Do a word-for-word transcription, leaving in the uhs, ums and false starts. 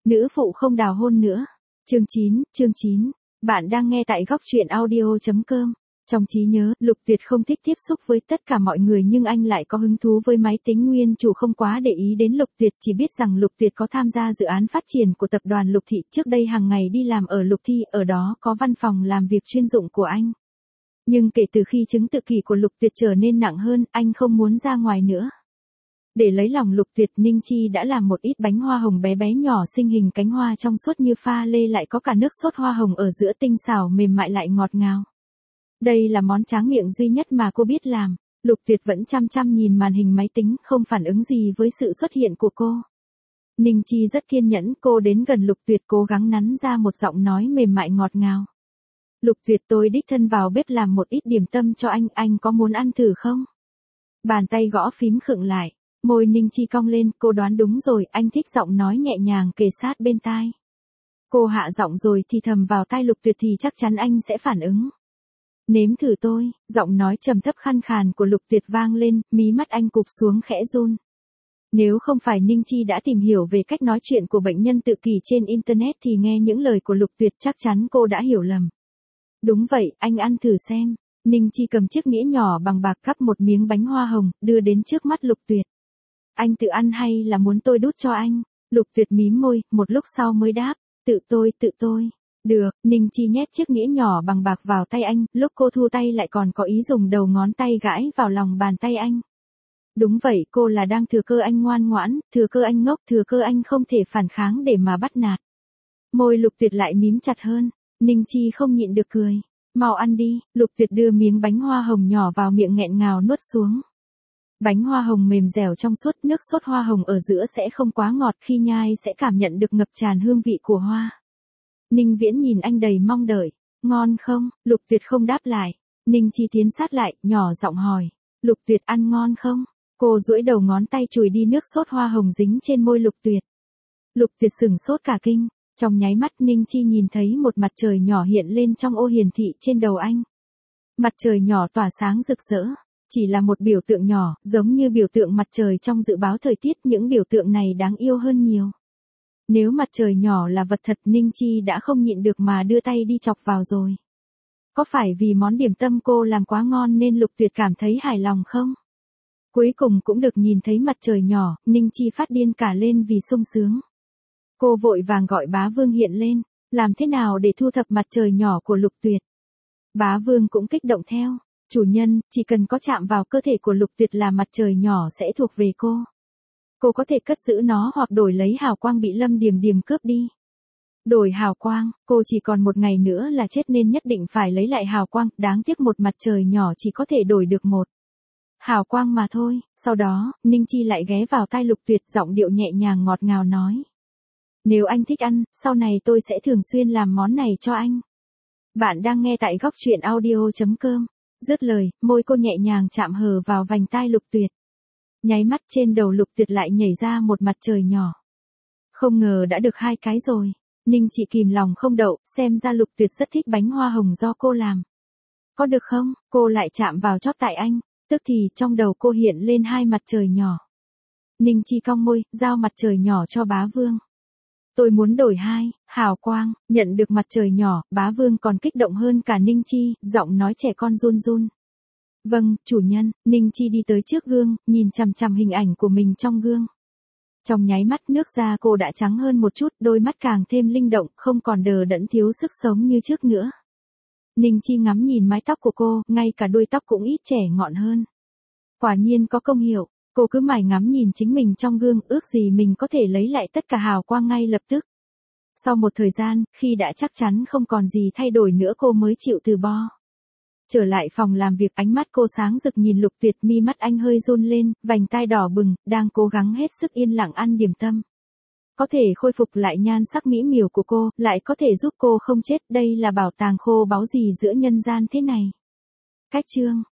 Nữ phụ không đào hôn nữa. Chương chín, chương chín. Bạn đang nghe tại góc truyện audio.com. Trong trí nhớ, Lục Tuyệt không thích tiếp xúc với tất cả mọi người nhưng anh lại có hứng thú với máy tính. Nguyên chủ không quá để ý đến Lục Tuyệt, chỉ biết rằng Lục Tuyệt có tham gia dự án phát triển của tập đoàn Lục Thị. Trước đây hàng ngày đi làm ở Lục Thị, ở đó có văn phòng làm việc chuyên dụng của anh. Nhưng kể từ khi chứng tự kỷ của Lục Tuyệt trở nên nặng hơn, anh không muốn ra ngoài nữa. Để lấy lòng Lục Tuyệt, Ninh Chi đã làm một ít bánh hoa hồng bé bé nhỏ xinh hình cánh hoa trong suốt như pha lê, lại có cả nước sốt hoa hồng ở giữa, tinh xảo mềm mại lại ngọt ngào. Đây là món tráng miệng duy nhất mà cô biết làm. Lục Tuyệt vẫn chăm chăm nhìn màn hình máy tính, không phản ứng gì với sự xuất hiện của cô. Ninh Chi rất kiên nhẫn, cô đến gần Lục Tuyệt, cố gắng nắn ra một giọng nói mềm mại ngọt ngào. Lục Tuyệt, tôi đích thân vào bếp làm một ít điểm tâm cho anh, anh có muốn ăn thử không? Bàn tay gõ phím khựng lại. Môi Ninh Chi cong lên, cô đoán đúng rồi, anh thích giọng nói nhẹ nhàng kề sát bên tai. Cô hạ giọng rồi thì thầm vào tai Lục Tuyệt thì chắc chắn anh sẽ phản ứng. Nếm thử tôi, giọng nói trầm thấp khàn khàn của Lục Tuyệt vang lên, mí mắt anh cụp xuống khẽ run. Nếu không phải Ninh Chi đã tìm hiểu về cách nói chuyện của bệnh nhân tự kỷ trên Internet thì nghe những lời của Lục Tuyệt chắc chắn cô đã hiểu lầm. Đúng vậy, anh ăn thử xem. Ninh Chi cầm chiếc nĩa nhỏ bằng bạc cắp một miếng bánh hoa hồng, đưa đến trước mắt Lục Tuyệt. Anh tự ăn hay là muốn tôi đút cho anh? Lục Tuyệt mím môi, một lúc sau mới đáp, tự tôi, tự tôi. Được, Ninh Chi nhét chiếc nĩa nhỏ bằng bạc vào tay anh, lúc cô thu tay lại còn có ý dùng đầu ngón tay gãi vào lòng bàn tay anh. Đúng vậy, cô là đang thừa cơ anh ngoan ngoãn, thừa cơ anh ngốc, thừa cơ anh không thể phản kháng để mà bắt nạt. Môi Lục Tuyệt lại mím chặt hơn, Ninh Chi không nhịn được cười. Mau ăn đi. Lục Tuyệt đưa miếng bánh hoa hồng nhỏ vào miệng nghẹn ngào nuốt xuống. Bánh hoa hồng mềm dẻo trong suốt, nước sốt hoa hồng ở giữa sẽ không quá ngọt, khi nhai sẽ cảm nhận được ngập tràn hương vị của hoa. Ninh Viễn nhìn anh đầy mong đợi. Ngon không? Lục Tuyệt không đáp lại. Ninh Chi tiến sát lại, nhỏ giọng hỏi. Lục Tuyệt ăn ngon không? Cô duỗi đầu ngón tay chùi đi nước sốt hoa hồng dính trên môi Lục Tuyệt. Lục Tuyệt sửng sốt cả kinh. Trong nháy mắt Ninh Chi nhìn thấy một mặt trời nhỏ hiện lên trong ô hiển thị trên đầu anh. Mặt trời nhỏ tỏa sáng rực rỡ. Chỉ là một biểu tượng nhỏ, giống như biểu tượng mặt trời trong dự báo thời tiết, những biểu tượng này đáng yêu hơn nhiều. Nếu mặt trời nhỏ là vật thật, Ninh Chi đã không nhịn được mà đưa tay đi chọc vào rồi. Có phải vì món điểm tâm cô làm quá ngon nên Lục Tuyệt cảm thấy hài lòng không? Cuối cùng cũng được nhìn thấy mặt trời nhỏ, Ninh Chi phát điên cả lên vì sung sướng. Cô vội vàng gọi Bá Vương hiện lên, làm thế nào để thu thập mặt trời nhỏ của Lục Tuyệt. Bá Vương cũng kích động theo. Chủ nhân, chỉ cần có chạm vào cơ thể của Lục Tuyệt là mặt trời nhỏ sẽ thuộc về cô. Cô có thể cất giữ nó hoặc đổi lấy hào quang bị Lâm Điềm Điềm cướp đi. Đổi hào quang, cô chỉ còn một ngày nữa là chết nên nhất định phải lấy lại hào quang, đáng tiếc một mặt trời nhỏ chỉ có thể đổi được một hào quang mà thôi. Sau đó, Ninh Chi lại ghé vào tai Lục Tuyệt, giọng điệu nhẹ nhàng ngọt ngào nói. Nếu anh thích ăn, sau này tôi sẽ thường xuyên làm món này cho anh. Bạn đang nghe tại góc truyện audio.com. Dứt lời, môi cô nhẹ nhàng chạm hờ vào vành tai Lục Tuyệt. Nháy mắt trên đầu Lục Tuyệt lại nhảy ra một mặt trời nhỏ. Không ngờ đã được hai cái rồi. Ninh Chị kìm lòng không đậu, xem ra Lục Tuyệt rất thích bánh hoa hồng do cô làm. Có được không? Cô lại chạm vào chóp tai anh, tức thì trong đầu cô hiện lên hai mặt trời nhỏ. Ninh Chi cong môi, giao mặt trời nhỏ cho Bá Vương. Tôi muốn đổi hai hào quang. Nhận được mặt trời nhỏ, Bá Vương còn kích động hơn cả Ninh Chi, giọng nói trẻ con run run. Vâng, chủ nhân. Ninh Chi đi tới trước gương, nhìn chằm chằm hình ảnh của mình trong gương. Trong nháy mắt nước da cô đã trắng hơn một chút, đôi mắt càng thêm linh động, không còn đờ đẫn thiếu sức sống như trước nữa. Ninh Chi ngắm nhìn mái tóc của cô, ngay cả đuôi tóc cũng ít trẻ ngọn hơn. Quả nhiên có công hiệu. Cô cứ mải ngắm nhìn chính mình trong gương, ước gì mình có thể lấy lại tất cả hào quang ngay lập tức. Sau một thời gian, khi đã chắc chắn không còn gì thay đổi nữa cô mới chịu từ bo. Trở lại phòng làm việc, ánh mắt cô sáng rực nhìn Lục Tuyệt, mi mắt anh hơi run lên, vành tai đỏ bừng, đang cố gắng hết sức yên lặng ăn điểm tâm. Có thể khôi phục lại nhan sắc mỹ miều của cô, lại có thể giúp cô không chết, đây là bảo tàng khô báu gì giữa nhân gian thế này. Cách chương